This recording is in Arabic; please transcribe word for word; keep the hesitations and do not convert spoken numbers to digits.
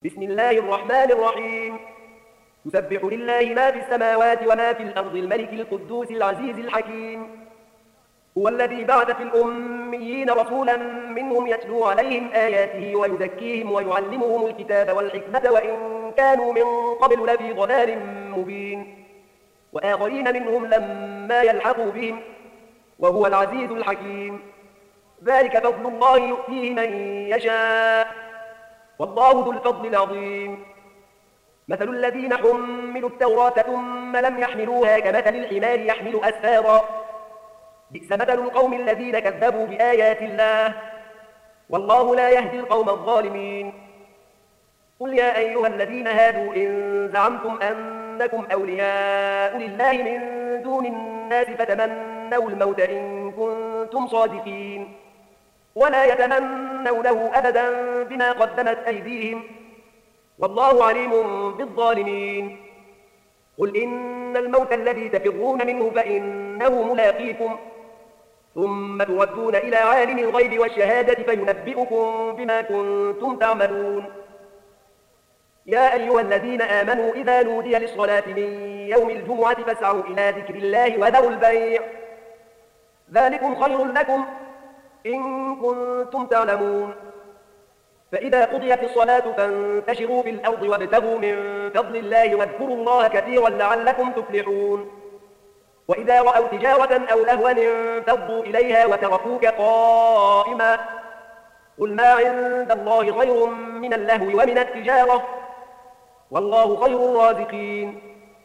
بسم الله الرحمن الرحيم. يسبح لله ما في السماوات وما في الأرض الملك القدوس العزيز الحكيم. هو الذي بعث في الأميين رسولا منهم يتلو عليهم آياته ويزكيهم ويعلمهم الكتاب والحكمة وإن كانوا من قبل لفي ضلال مبين، وآخرين منهم لما يلحقوا بهم، وهو العزيز الحكيم. ذلك فضل الله يؤتيه من يشاء، والله ذو الفضل العظيم. مثل الذين حملوا التوراة ثم لم يحملوها كمثل الحمار يحمل أسفارا، بئس مثل القوم الذين كذبوا بآيات الله، والله لا يهدي القوم الظالمين. قل يا أيها الذين هادوا إن زعمتم أنكم أولياء لله من دون الناس فتمنوا الموت إن كنتم صادقين، ولا يتمنونه أبدا بما قدمت أيديهم، والله عليم بالظالمين. قل إن الموت الذي تفرون منه فإنه ملاقيكم، ثم تردون إلى عالم الغيب والشهادة فينبئكم بما كنتم تعملون. يا أيها الذين آمنوا إذا نودي للصلاة من يوم الجمعة فاسعوا إلى ذكر الله وذروا البيع، ذلكم خير لكم إن كنتم تعلمون. فإذا قضيت الصلاة فانتشروا في الأرض وابتغوا من فضل الله واذكروا الله كثيرا لعلكم تفلحون. وإذا رأوا تجارة أو لهوا انفضوا إليها وتركوك قائما، قل ما عند الله خير من اللهو ومن التجارة، والله خير الرازقين.